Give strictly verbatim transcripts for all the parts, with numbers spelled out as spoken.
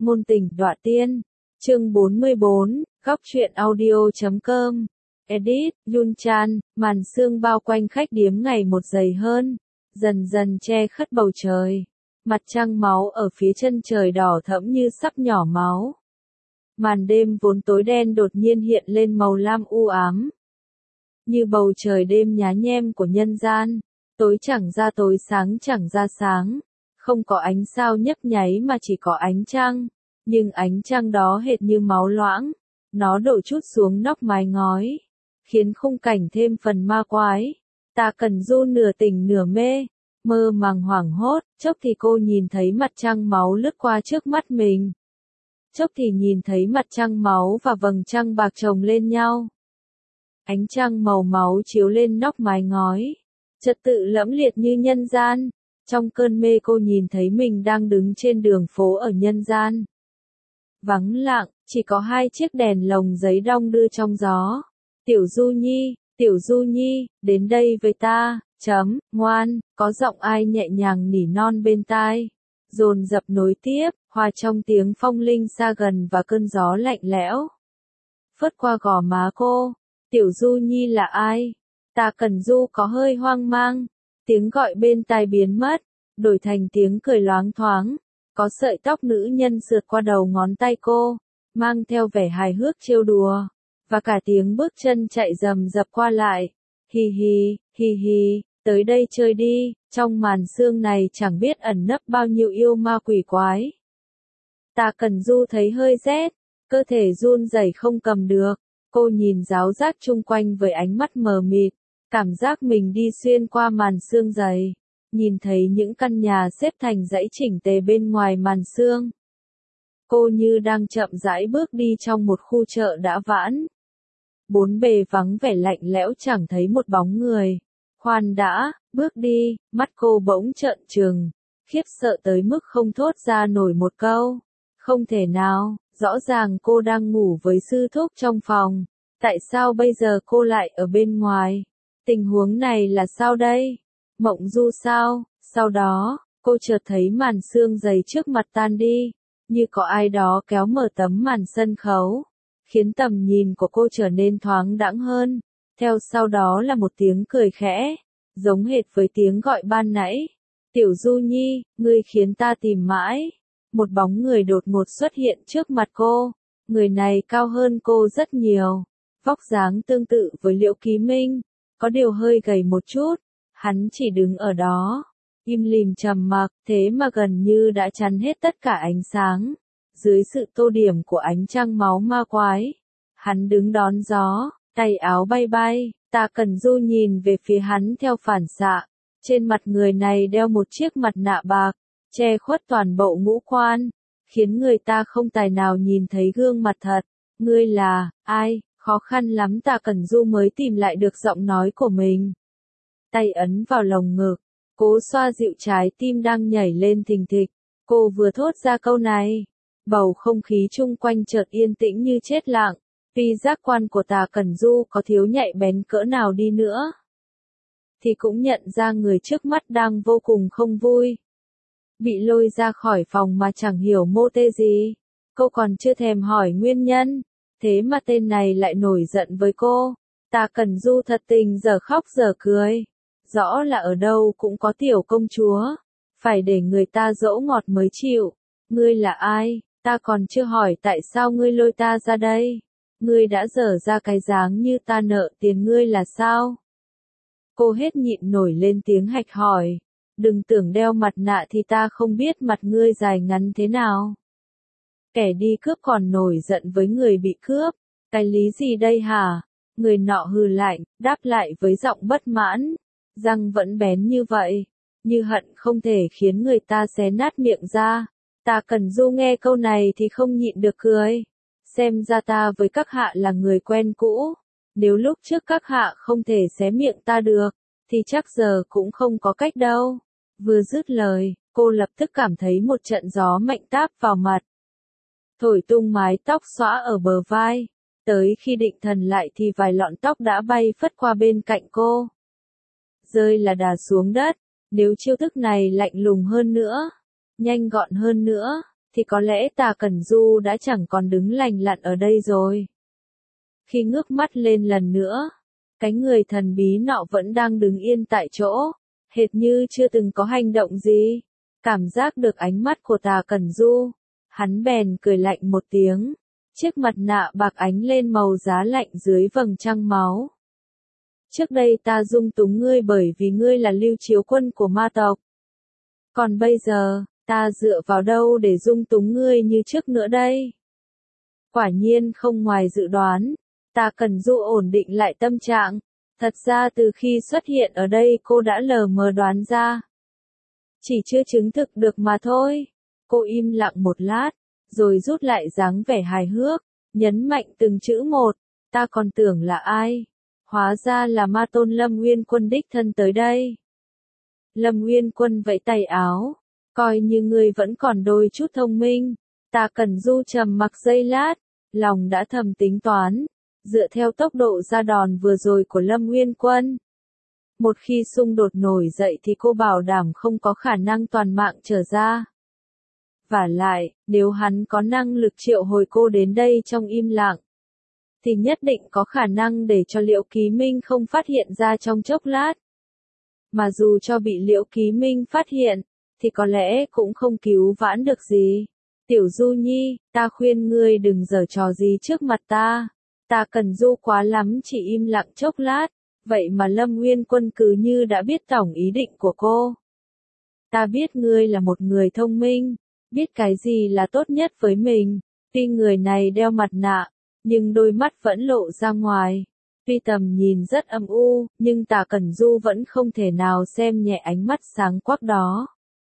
Ngôn tình đọa tiên. Chương bốn mươi bốn, góc truyện audio.com. Edit, Yun Chan, màn sương bao quanh khách điếm ngày một dày hơn, dần dần che khuất bầu trời. Mặt trăng máu ở phía chân trời đỏ thẫm như sắp nhỏ máu. Màn đêm vốn tối đen đột nhiên hiện lên màu lam u ám. Như bầu trời đêm nhá nhem của nhân gian, tối chẳng ra tối sáng chẳng ra sáng, không có ánh sao nhấp nháy mà chỉ có ánh trăng, nhưng ánh trăng đó hệt như máu loãng, nó đổ chút xuống nóc mái ngói, khiến khung cảnh thêm phần ma quái. Ta Cần Du nửa tỉnh nửa mê, mơ màng hoảng hốt, chốc thì cô nhìn thấy mặt trăng máu lướt qua trước mắt mình. Chốc thì nhìn thấy mặt trăng máu và vầng trăng bạc chồng lên nhau. Ánh trăng màu máu chiếu lên nóc mái ngói, trật tự lẫm liệt như nhân gian. Trong cơn mê cô nhìn thấy mình đang đứng trên đường phố ở nhân gian. Vắng lặng, chỉ có hai chiếc đèn lồng giấy đong đưa trong gió. Tiểu Du Nhi, Tiểu Du Nhi, đến đây với ta, chấm, ngoan, có giọng ai nhẹ nhàng nỉ non bên tai. Dồn dập nối tiếp, hòa trong tiếng phong linh xa gần và cơn gió lạnh lẽo. Phớt qua gò má cô, Tiểu Du Nhi là ai? Ta Cần Du có hơi hoang mang. Tiếng gọi bên tai biến mất, đổi thành tiếng cười loáng thoáng. Có sợi tóc nữ nhân sượt qua đầu ngón tay cô, mang theo vẻ hài hước trêu đùa. Và cả tiếng bước chân chạy rầm rập qua lại. Hì hì, hì hì, tới đây chơi đi, trong màn sương này chẳng biết ẩn nấp bao nhiêu yêu ma quỷ quái. Ta Cần Du thấy hơi rét, cơ thể run rẩy không cầm được. Cô nhìn ráo rác chung quanh với ánh mắt mờ mịt, cảm giác mình đi xuyên qua màn sương dày, nhìn thấy những căn nhà xếp thành dãy chỉnh tề bên ngoài màn sương. Cô như đang chậm rãi bước đi trong một khu chợ đã vãn. Bốn bề vắng vẻ lạnh lẽo chẳng thấy một bóng người. Khoan đã, bước đi, mắt cô bỗng trợn trừng, khiếp sợ tới mức không thốt ra nổi một câu. Không thể nào, rõ ràng cô đang ngủ với sư thúc trong phòng. Tại sao bây giờ cô lại ở bên ngoài? Tình huống này là sao đây? Mộng du sao? Sau đó, cô chợt thấy màn sương dày trước mặt tan đi, như có ai đó kéo mở tấm màn sân khấu, khiến tầm nhìn của cô trở nên thoáng đãng hơn. Theo sau đó là một tiếng cười khẽ, giống hệt với tiếng gọi ban nãy. Tiểu Du Nhi, ngươi khiến ta tìm mãi. Một bóng người đột ngột xuất hiện trước mặt cô. Người này cao hơn cô rất nhiều, vóc dáng tương tự với Liễu Ký Minh, có điều hơi gầy một chút. Hắn chỉ đứng ở đó, im lìm trầm mặc, thế mà gần như đã chắn hết tất cả ánh sáng. Dưới sự tô điểm của ánh trăng máu ma quái, hắn đứng đón gió, tay áo bay bay. Ta Cần Du nhìn về phía hắn theo phản xạ. Trên mặt người này đeo một chiếc mặt nạ bạc, che khuất toàn bộ ngũ quan, khiến người ta không tài nào nhìn thấy gương mặt thật. Ngươi là ai? Khó khăn lắm Ta Cần Du mới tìm lại được giọng nói của mình. Tay ấn vào lồng ngực, cố xoa dịu trái tim đang nhảy lên thình thịch. Cô vừa thốt ra câu này, bầu không khí chung quanh chợt yên tĩnh như chết lặng. Tuy giác quan của Ta Cần Du có thiếu nhạy bén cỡ nào đi nữa, thì cũng nhận ra người trước mắt đang vô cùng không vui. Bị lôi ra khỏi phòng mà chẳng hiểu mô tê gì. Cô còn chưa thèm hỏi nguyên nhân, thế mà tên này lại nổi giận với cô. Ta Cần Du thật tình giờ khóc giờ cười. Rõ là ở đâu cũng có tiểu công chúa, phải để người ta dỗ ngọt mới chịu. Ngươi là ai? Ta còn chưa hỏi tại sao ngươi lôi ta ra đây. Ngươi đã dở ra cái dáng như ta nợ tiền ngươi là sao? Cô hết nhịn nổi lên tiếng hạch hỏi. Đừng tưởng đeo mặt nạ thì ta không biết mặt ngươi dài ngắn thế nào. Kẻ đi cướp còn nổi giận với người bị cướp. Cái lý gì đây hả? Người nọ hừ lạnh, đáp lại với giọng bất mãn. Răng vẫn bén như vậy, như hận không thể khiến người ta xé nát miệng ra. Ta Cần Du nghe câu này thì không nhịn được cười. Xem ra ta với các hạ là người quen cũ. Nếu lúc trước các hạ không thể xé miệng ta được, thì chắc giờ cũng không có cách đâu. Vừa dứt lời, cô lập tức cảm thấy một trận gió mạnh táp vào mặt, thổi tung mái tóc xõa ở bờ vai. Tới khi định thần lại thì vài lọn tóc đã bay phất qua bên cạnh cô, rơi là đà xuống đất. Nếu chiêu thức này lạnh lùng hơn nữa, nhanh gọn hơn nữa, thì có lẽ Tà Cẩn Du đã chẳng còn đứng lành lặn ở đây rồi. Khi ngước mắt lên lần nữa, cái người thần bí nọ vẫn đang đứng yên tại chỗ, hệt như chưa từng có hành động gì. Cảm giác được ánh mắt của Tà Cẩn Du, hắn bèn cười lạnh một tiếng, chiếc mặt nạ bạc ánh lên màu giá lạnh dưới vầng trăng máu. Trước đây ta dung túng ngươi bởi vì ngươi là Lưu Chiếu Quân của ma tộc. Còn bây giờ, ta dựa vào đâu để dung túng ngươi như trước nữa đây? Quả nhiên không ngoài dự đoán, Tà Cẩn Du ổn định lại tâm trạng. Thật ra từ khi xuất hiện ở đây cô đã lờ mờ đoán ra. Chỉ chưa chứng thực được mà thôi. Cô im lặng một lát, rồi rút lại dáng vẻ hài hước, nhấn mạnh từng chữ một. Ta còn tưởng là ai? Hóa ra là ma tôn Lâm Nguyên Quân đích thân tới đây. Lâm Nguyên Quân vẫy tay áo, coi như ngươi vẫn còn đôi chút thông minh. Tà Cẩn Du trầm mặc giây lát, lòng đã thầm tính toán, dựa theo tốc độ ra đòn vừa rồi của Lâm Nguyên Quân. Một khi xung đột nổi dậy thì cô bảo đảm không có khả năng toàn mạng trở ra. Vả lại, nếu hắn có năng lực triệu hồi cô đến đây trong im lặng, thì nhất định có khả năng để cho Liễu Ký Minh không phát hiện ra trong chốc lát. Mà dù cho bị Liễu Ký Minh phát hiện, thì có lẽ cũng không cứu vãn được gì. Tiểu Du Nhi, ta khuyên ngươi đừng giở trò gì trước mặt ta. Tà Cẩn Du quá lắm chỉ im lặng chốc lát, vậy mà Lâm Nguyên Quân cứ như đã biết tổng ý định của cô. Ta biết ngươi là một người thông minh, biết cái gì là tốt nhất với mình. Tuy người này đeo mặt nạ, nhưng đôi mắt vẫn lộ ra ngoài. Tuy tầm nhìn rất âm u, nhưng Tà Cẩn Du vẫn không thể nào xem nhẹ ánh mắt sáng quắc đó.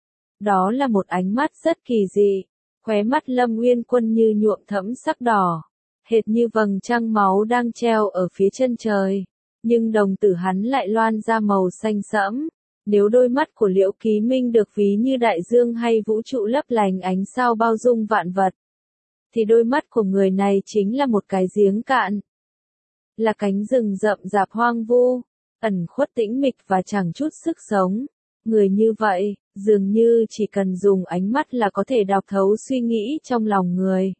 Đó là một ánh mắt rất kỳ dị, khóe mắt Lâm Nguyên Quân như nhuộm thẫm sắc đỏ, hệt như vầng trăng máu đang treo ở phía chân trời, nhưng đồng tử hắn lại loan ra màu xanh sẫm. Nếu đôi mắt của Liễu Ký Minh được ví như đại dương hay vũ trụ lấp lánh ánh sao bao dung vạn vật, thì đôi mắt của người này chính là một cái giếng cạn. Là cánh rừng rậm rạp hoang vu, ẩn khuất tĩnh mịch và chẳng chút sức sống. Người như vậy, dường như chỉ cần dùng ánh mắt là có thể đọc thấu suy nghĩ trong lòng người.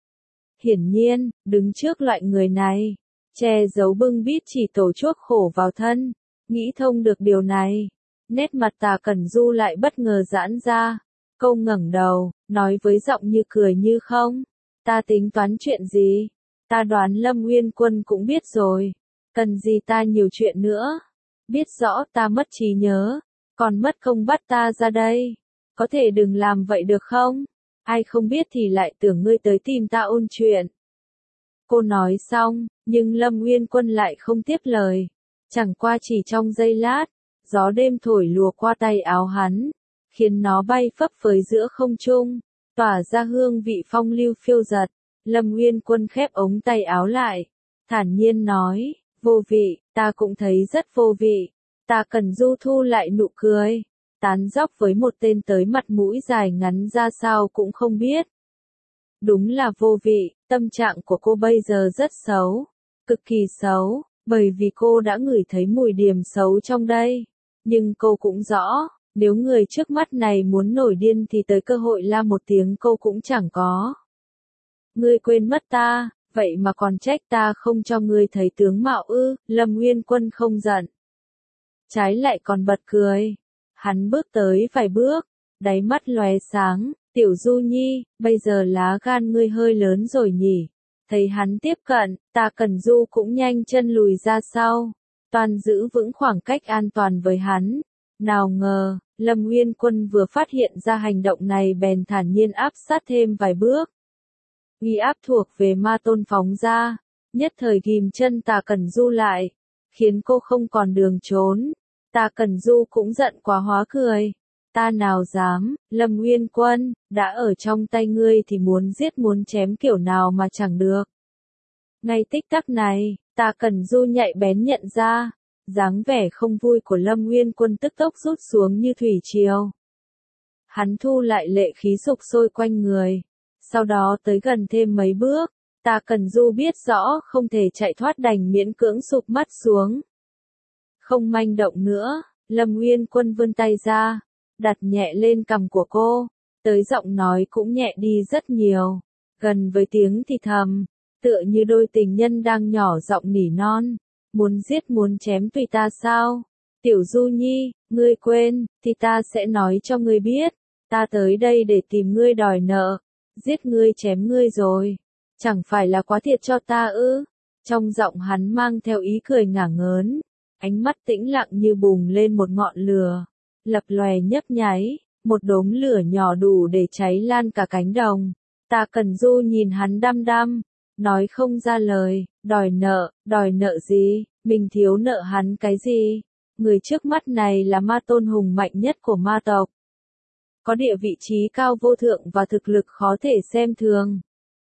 Hiển nhiên, đứng trước loại người này, che giấu bưng bít chỉ tổ chuốc khổ vào thân. Nghĩ thông được điều này, nét mặt Tà Cẩn Du lại bất ngờ giãn ra. Câu ngẩng đầu, nói với giọng như cười như không. Ta tính toán chuyện gì? Ta đoán Lâm Nguyên Quân cũng biết rồi. Cần gì ta nhiều chuyện nữa? Biết rõ ta mất trí nhớ, còn mất công bắt ta ra đây. Có thể đừng làm vậy được không? Ai không biết thì lại tưởng ngươi tới tìm ta ôn chuyện. Cô nói xong, nhưng Lâm Nguyên Quân lại không tiếp lời. Chẳng qua chỉ trong giây lát, gió đêm thổi lùa qua tay áo hắn, khiến nó bay phấp phới giữa không trung, tỏa ra hương vị phong lưu phiêu dật. Lâm Nguyên Quân khép ống tay áo lại, thản nhiên nói, vô vị, ta cũng thấy rất vô vị. Tà Cẩn Du thu lại nụ cười, tán dóc với một tên tới mặt mũi dài ngắn ra sao cũng không biết. Đúng là vô vị, tâm trạng của cô bây giờ rất xấu, cực kỳ xấu, bởi vì cô đã ngửi thấy mùi điềm xấu trong đây. Nhưng cô cũng rõ, nếu người trước mắt này muốn nổi điên thì tới cơ hội la một tiếng cô cũng chẳng có. Ngươi quên mất ta, vậy mà còn trách ta không cho ngươi thấy tướng mạo ư? Lâm Nguyên Quân không giận, trái lại còn bật cười. Hắn bước tới vài bước, đáy mắt lóe sáng, Tiểu Du Nhi, bây giờ lá gan ngươi hơi lớn rồi nhỉ. Thấy hắn tiếp cận, Tà Cẩn Du cũng nhanh chân lùi ra sau, toàn giữ vững khoảng cách an toàn với hắn. Nào ngờ, Lâm Nguyên Quân vừa phát hiện ra hành động này bèn thản nhiên áp sát thêm vài bước. Uy áp thuộc về ma tôn phóng ra, nhất thời ghim chân Tà Cẩn Du lại, khiến cô không còn đường trốn. Tà Cẩn Du cũng giận quá hóa cười. Ta nào dám, Lâm Nguyên Quân, đã ở trong tay ngươi thì muốn giết muốn chém kiểu nào mà chẳng được. Ngay tích tắc này, Tà Cẩn Du nhạy bén nhận ra, dáng vẻ không vui của Lâm Nguyên Quân tức tốc rút xuống như thủy triều. Hắn thu lại lệ khí sục sôi quanh người, sau đó tới gần thêm mấy bước. Tà Cẩn Du biết rõ không thể chạy thoát đành miễn cưỡng sụp mắt xuống. Không manh động nữa, Lâm Nguyên Quân vươn tay ra, đặt nhẹ lên cằm của cô. tới giọng nói cũng nhẹ đi rất nhiều, gần với tiếng thì thầm, tựa như đôi tình nhân đang nhỏ giọng nỉ non, muốn giết muốn chém tùy ta sao? Tiểu Du Nhi, ngươi quên, thì ta sẽ nói cho ngươi biết, ta tới đây để tìm ngươi đòi nợ, giết ngươi chém ngươi rồi, chẳng phải là quá thiệt cho ta ư? Trong giọng hắn mang theo ý cười ngả ngớn, ánh mắt tĩnh lặng như bùng lên một ngọn lửa, lập lòe nhấp nháy, một đốm lửa nhỏ đủ để cháy lan cả cánh đồng. Ta Cần Du nhìn hắn đăm đăm, nói không ra lời, đòi nợ, đòi nợ gì, mình thiếu nợ hắn cái gì? Người trước mắt này là ma tôn hùng mạnh nhất của ma tộc, có địa vị trí cao vô thượng và thực lực khó thể xem thường.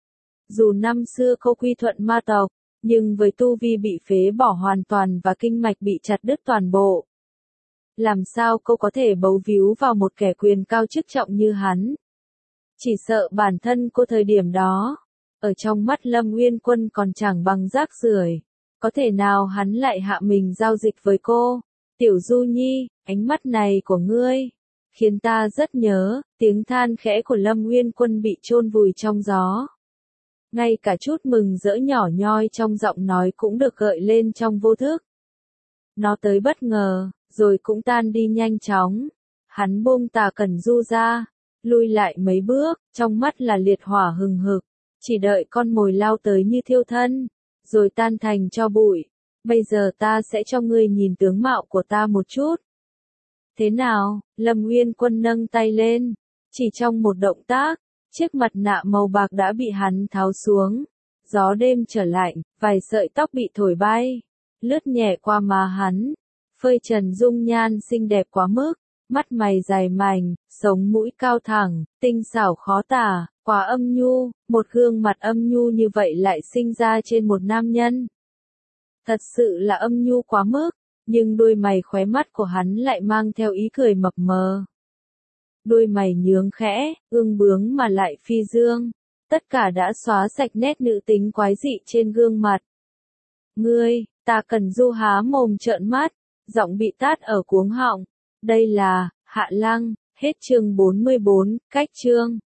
Dù năm xưa cô quy thuận ma tộc, nhưng với tu vi bị phế bỏ hoàn toàn và kinh mạch bị chặt đứt toàn bộ, làm sao cô có thể bấu víu vào một kẻ quyền cao chức trọng như hắn? Chỉ sợ bản thân cô thời điểm đó, ở trong mắt Lâm Uyên Quân còn chẳng bằng rác rưởi, có thể nào hắn lại hạ mình giao dịch với cô? Tiểu Du Nhi, ánh mắt này của ngươi khiến ta rất nhớ, tiếng than khẽ của Lâm Uyên Quân bị chôn vùi trong gió. Ngay cả chút mừng rỡ nhỏ nhoi trong giọng nói cũng được gợi lên trong vô thức. Nó tới bất ngờ, rồi cũng tan đi nhanh chóng. Hắn buông Tà Cẩn Du ra, lui lại mấy bước, trong mắt là liệt hỏa hừng hực, chỉ đợi con mồi lao tới như thiêu thân, rồi tan thành tro bụi. Bây giờ ta sẽ cho ngươi nhìn tướng mạo của ta một chút. Thế nào? Lâm Uyên Quân nâng tay lên, chỉ trong một động tác, chiếc mặt nạ màu bạc đã bị hắn tháo xuống. Gió đêm trở lạnh, vài sợi tóc bị thổi bay, lướt nhẹ qua má hắn, phơi trần dung nhan xinh đẹp quá mức, mắt mày dài mảnh, sống mũi cao thẳng, tinh xảo khó tả, quá âm nhu, một gương mặt âm nhu như vậy lại sinh ra trên một nam nhân. Thật sự là âm nhu quá mức, nhưng đôi mày khóe mắt của hắn lại mang theo ý cười mập mờ. Đôi mày nhướng khẽ, ương bướng mà lại phi dương, tất cả đã xóa sạch nét nữ tính quái dị trên gương mặt. Ngươi, Ta Cần Du há mồm trợn mắt, giọng bị tát ở cuống họng. Đây là, Hạ Lăng, hết chương bốn mươi bốn, cách chương.